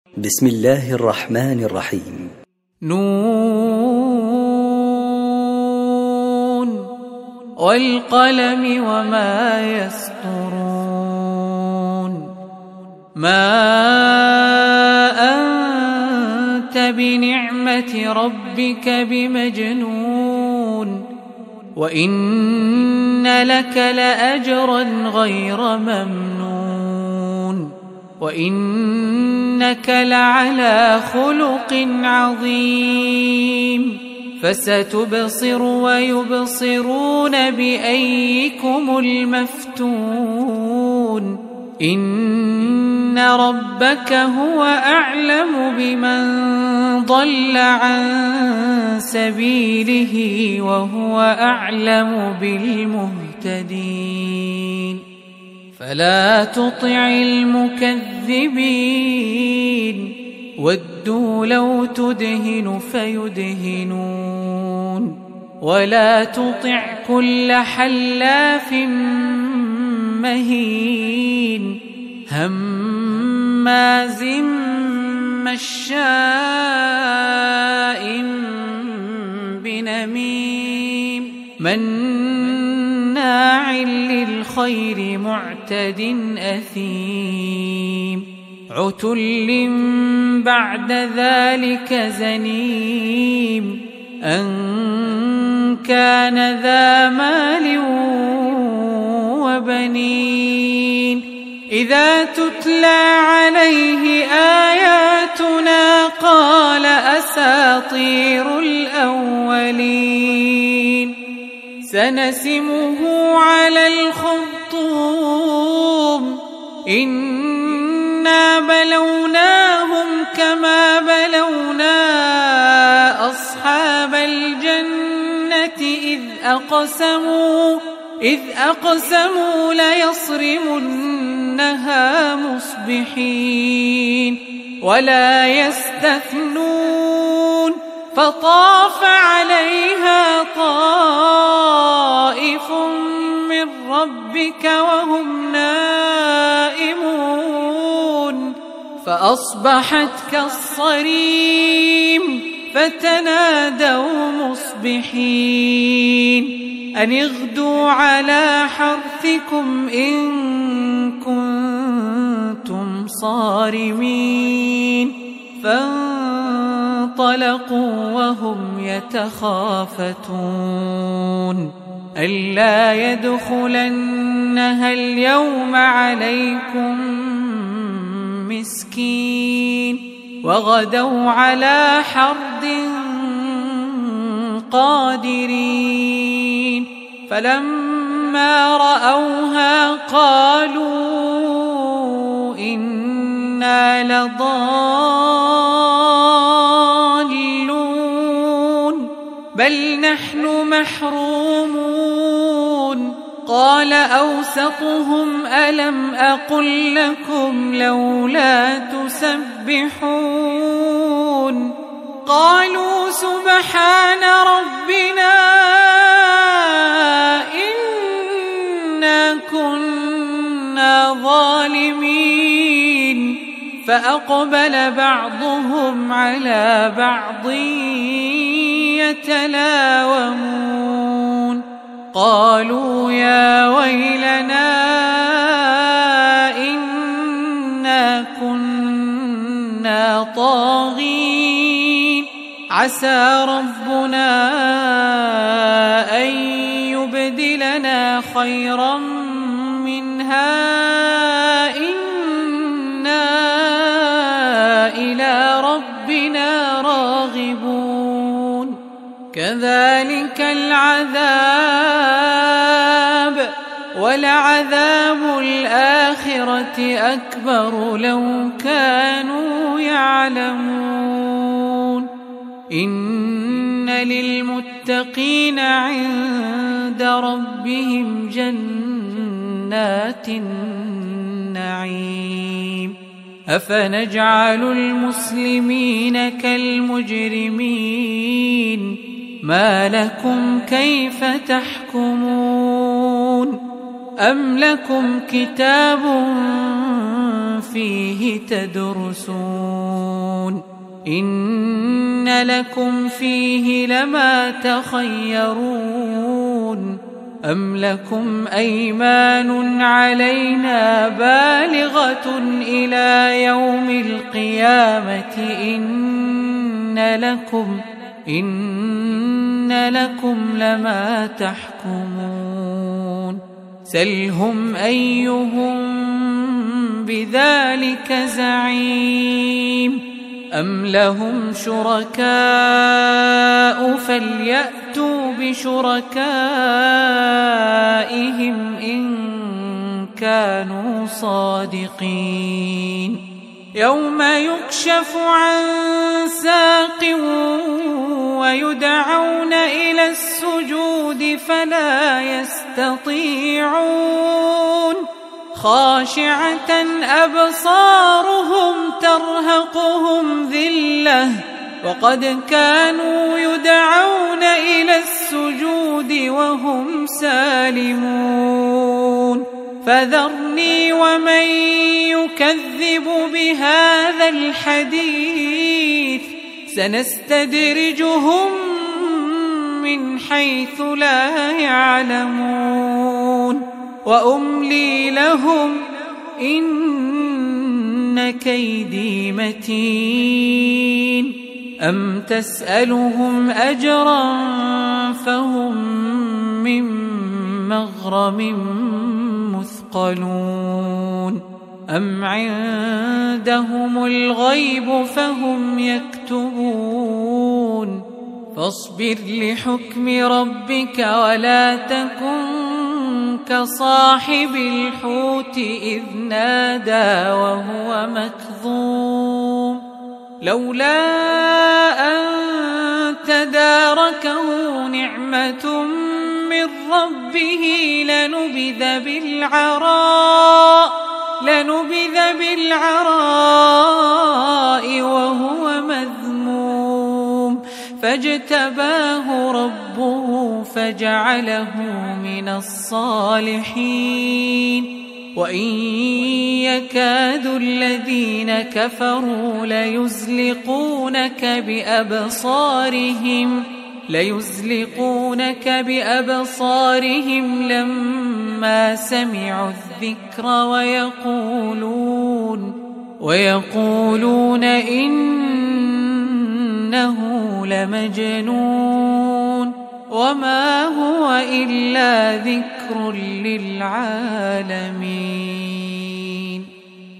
بسم الله الرحمن الرحيم. نون والقلم وما يسطرون ما أنت بنعمة ربك بمجنون وإن لك لأجرا غير ممنون وإنك لعلى خلق عظيم فستبصر ويبصرون بأيكم المفتون إن ربك هو أعلم بمن ضل عن سبيله وهو أعلم بالمهتدين فلا تطع المكذبين ودوا لو تدهن فيدهنون ولا تطع كل حلاف مهين هماز مشاء بنميم مناع للخير معتد أثيم عتل بعد ذلك زنيم أن كان ذا مال وبنين إذا تتلى عليه آياتنا قال أساطير الأولين سنسمه على الخرطوم إنا بلوناهم كما بلونا أصحاب الجنة إذ أقسموا ليصرمنها مصبحين ولا يستثنون فطاف عليها طائف من ربك وهم نائمون فأصبحت كالصريم فتنادوا مصبحين أن اغدوا على حرثكم إن كنتم صارمين فانطلقوا وهم يتخافتون ألا يدخلنها اليوم عليكم مسكين وغدوا على حرد قادرين فلما رأوها قالوا إنا لضالون بل نحن محرومون قال أوسطهم ألم أقل لكم لولا تسبحون قالوا سبحان ربنا إنا كنا ظالمين فأقبل بعضهم على بعض يتلاومون قالوا يا ويلنا إنا كنا طاغين عسى ربنا أن يبدلنا خيرا منها إنا إلى ربنا راغبون كذلك العذاب ولعذاب الآخرة أكبر لو كانوا يعلمون إن للمتقين عند ربهم جنات النعيم أفنجعل المسلمين كالمجرمين ما لكم كيف تحكمون أم لكم كتاب فيه تدرسون إن لكم فيه لما تخيرون أم لكم أيمان علينا بالغة إلى يوم القيامة إن لكم لما تحكمون سلهم أيهم بذلك زعيم أم لهم شركاء فليأتوا بشركائهم إن كانوا صادقين يوم يكشف عن ساق ويدعون إلى السجود فلا يستطيعون خاشعة أبصارهم ترهقهم ذلة وقد كانوا يدعون إلى السجود وهم سالمون فذرني ومن يكذب بهذا الحديث سنستدرجهم من حيث لا يعلمون وأملي لهم إن كيدي متين أم تسألهم أجرا فهم من مغرم مثقلون أم عندهم الغيب فهم يكتبون فاصبر لحكم ربك ولا تكن كصاحب الحوت إذ نادى وهو مكظوم لولا أن تداركه نعمة من ربه لنبذ بالعراء وهو مذموم فاجتباه ربه فجعله من الصالحين وإن يكاد الذين كفروا ليزلقونك بأبصارهم لما سمعوا الذكر ويقولون إنه لمجنون وما هو إلا ذكر للعالمين.